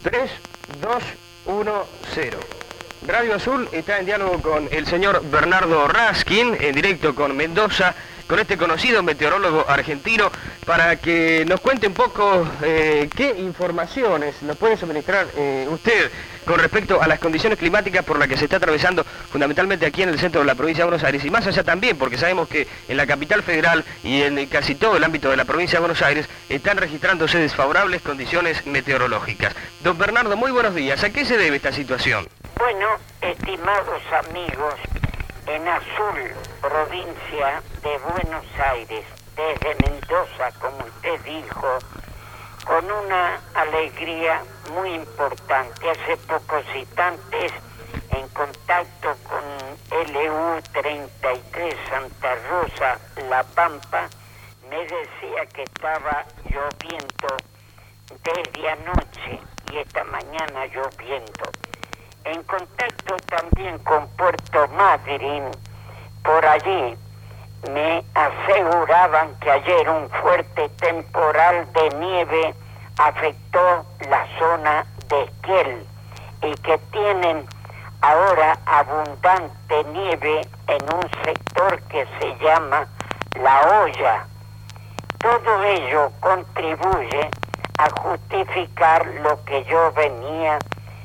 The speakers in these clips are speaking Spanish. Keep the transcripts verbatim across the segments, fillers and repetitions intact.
tres, dos, uno, cero. Radio Azul está en diálogo con el señor Bernardo Raskin, en directo con Mendoza, con este conocido meteorólogo argentino, para que nos cuente un poco eh, qué informaciones nos puede suministrar eh, usted con respecto a las condiciones climáticas por las que se está atravesando fundamentalmente aquí en el centro de la provincia de Buenos Aires y más allá también, porque sabemos que en la capital federal y en casi todo el ámbito de la provincia de Buenos Aires están registrándose desfavorables condiciones meteorológicas. Don Bernardo, muy buenos días. ¿A qué se debe esta situación? Bueno, estimados amigos, en Azul, provincia de Buenos Aires, desde Mendoza, como usted dijo, con una alegría muy importante. Hace pocos instantes, en contacto con L U treinta y tres Santa Rosa, La Pampa, me decía que estaba lloviendo desde anoche y esta mañana lloviendo. En contacto también con Puerto Madryn, por allí me aseguraban que ayer un fuerte temporal de nieve afectó la zona de Esquel y que tienen ahora abundante nieve en un sector que se llama La Hoya. Todo ello contribuye a justificar lo que yo venía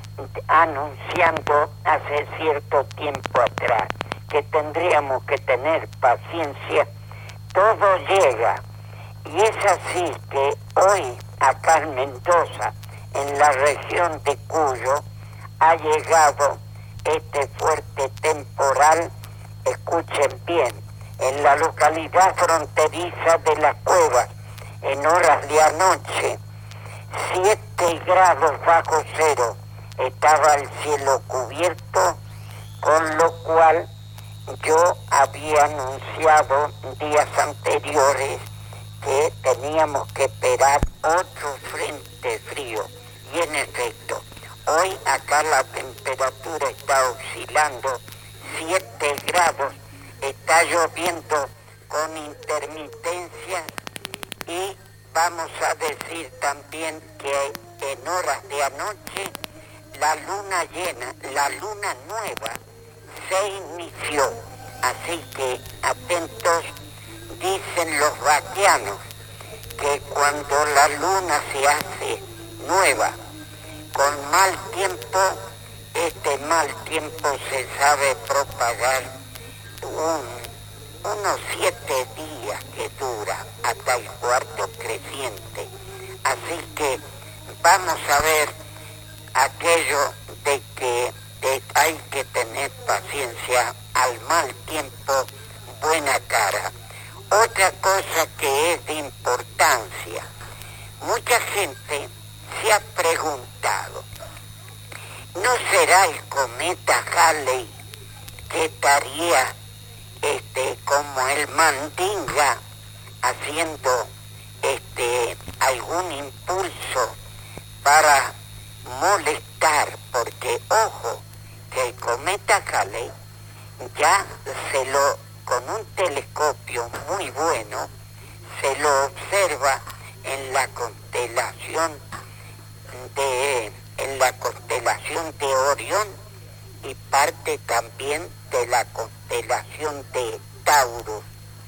anunciando hace cierto tiempo atrás, que tendríamos que tener paciencia. Todo llega, y es así que hoy acá en Mendoza, en la región de Cuyo, ha llegado este fuerte temporal. Escuchen bien, en la localidad fronteriza de Las Cuevas, en horas de anoche, siete grados bajo cero, estaba el cielo cubierto, con lo cual yo había anunciado días anteriores que teníamos que esperar otro frente frío. Y en efecto, hoy acá la temperatura está oscilando siete grados, está lloviendo con intermitencia y vamos a decir también que en horas de anoche la luna llena, la luna nueva, se inició. Así que atentos, dicen los vaquianos, que cuando la luna se hace nueva, con mal tiempo, este mal tiempo se sabe propagar un, unos siete días que dura hasta el cuarto creciente. Así que vamos a ver aquello de que de, hay que tener paciencia, al mal tiempo buena cara. Otra cosa que es de importancia, mucha gente se ha preguntado, ¿no será el cometa Halley que estaría este como el Mandinga haciendo este algún impulso para molestar? Porque ojo, que el cometa Halley ya se lo, con un telescopio muy bueno, se lo observa en la constelación de en la constelación de Orión y parte también de la constelación de Tauro.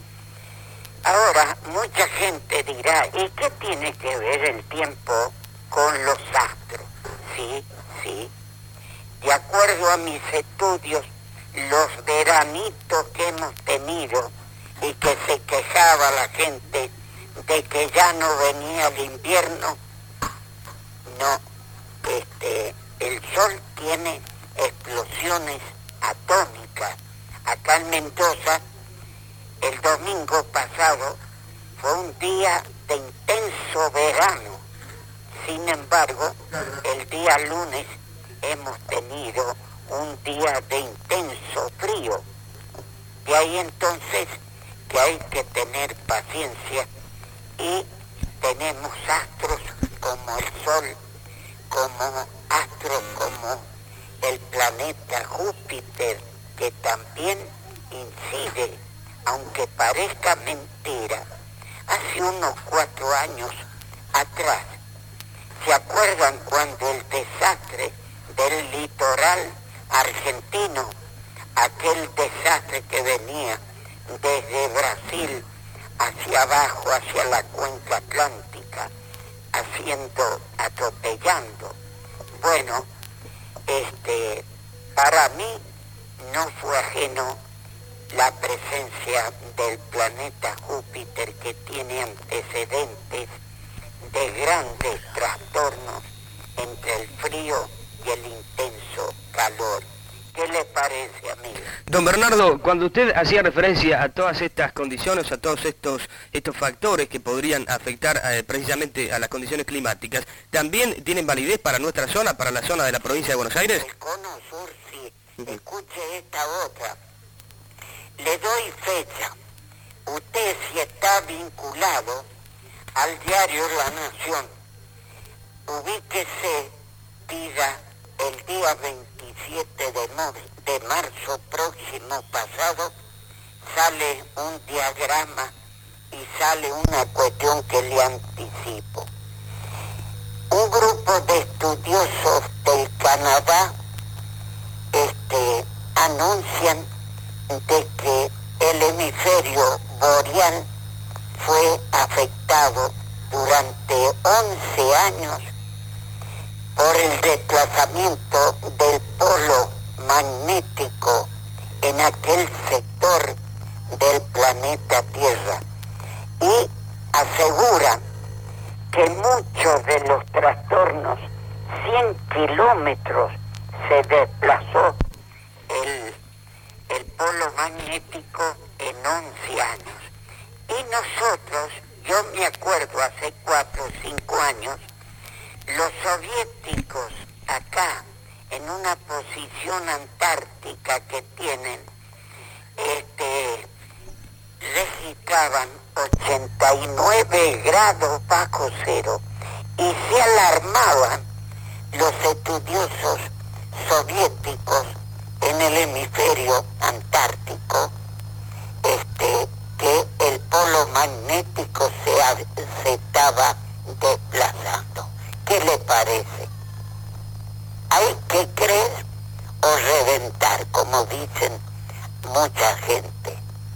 Ahora, mucha gente dirá, ¿y qué tiene que ver el tiempo con los astros? Sí, sí. De acuerdo a mis estudios, los veranitos que hemos tenido y que se quejaba la gente de que ya no venía el invierno, no, este, el sol tiene explosiones atómicas. Acá en Mendoza, el domingo pasado, fue un día de intenso verano. Sin embargo, el día lunes hemos tenido un día de intenso frío. De ahí entonces que hay que tener paciencia y tenemos astros como el Sol, como astros como el planeta Júpiter, que también incide, aunque parezca mentira. Hace unos cuatro años atrás ¿Se acuerdan cuando el desastre del litoral argentino, aquel desastre que venía desde Brasil hacia abajo, hacia la cuenca atlántica, haciendo, atropellando? Bueno, este, para mí no fue ajeno la presencia del planeta Júpiter, que tiene antecedentes de grandes trastornos entre el frío y el intenso calor. ¿Qué le parece, amigo? Don Bernardo, cuando usted hacía referencia a todas estas condiciones, a todos estos estos factores que podrían afectar eh, precisamente a las condiciones climáticas, ¿también tienen validez para nuestra zona, para la zona de la provincia de Buenos Aires? El cono sur, sí. Escuche esta otra. Le doy fecha. Usted, si está vinculado al diario La Nación, ubíquese, diga, el día veintisiete de, de marzo próximo pasado, sale un diagrama y sale una cuestión que le anticipo. Un grupo de estudiosos del Canadá este, anuncian de que el hemisferio boreal fue afectado durante once años por el desplazamiento del polo magnético en aquel sector del planeta Tierra, y asegura que muchos de los trastornos, cien kilómetros se desplazó el, el polo magnético en once años. Y nosotros, yo me acuerdo hace cuatro o cinco años, los soviéticos acá, en una posición antártica que tienen, este, registraban ochenta y nueve grados bajo cero, y se alarmaban los estudiosos soviéticos en el hemisferio antártico, este, que el polo magnético se, se estaba desplazando. ¿Qué le parece? Hay que creer o reventar, como dicen mucha gente.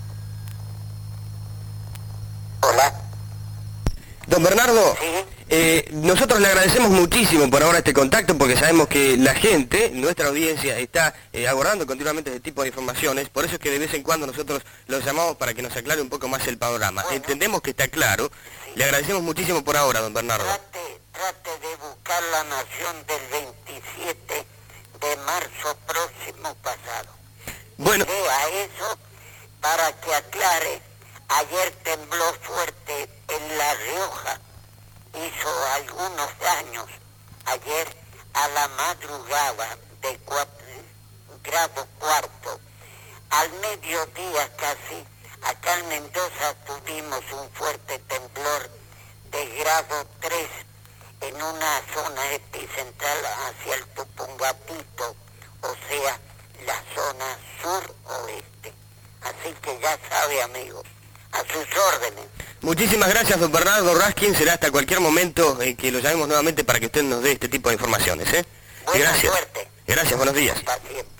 Hola. Don Bernardo, ¿Sí? eh, nosotros le agradecemos muchísimo por ahora este contacto, porque sabemos que la gente, nuestra audiencia, está eh, abordando continuamente este tipo de informaciones. Por eso es que de vez en cuando nosotros los llamamos para que nos aclare un poco más el panorama. Bueno, entendemos que está claro. Sí. Le agradecemos muchísimo por ahora, don Bernardo. Trate, trate de buscar La Nación del veintisiete de marzo próximo pasado. Bueno. Vea eso para que aclare. Ayer tembló fuerte en La Rioja, hizo algunos daños. Ayer a la madrugada de cuatro grado cuarto, al mediodía casi, acá en Mendoza tuvimos un fuerte temblor de grado tres en una zona epicentral hacia el Tupungatito, o sea, la zona sur-oeste. Así que ya sabe, amigos, a sus órdenes. Muchísimas gracias, don Bernardo Raskin. Será hasta cualquier momento eh, que lo llamemos nuevamente para que usted nos dé este tipo de informaciones, ¿eh? Buena Gracias. suerte. Gracias, buenos días. Hasta siempre.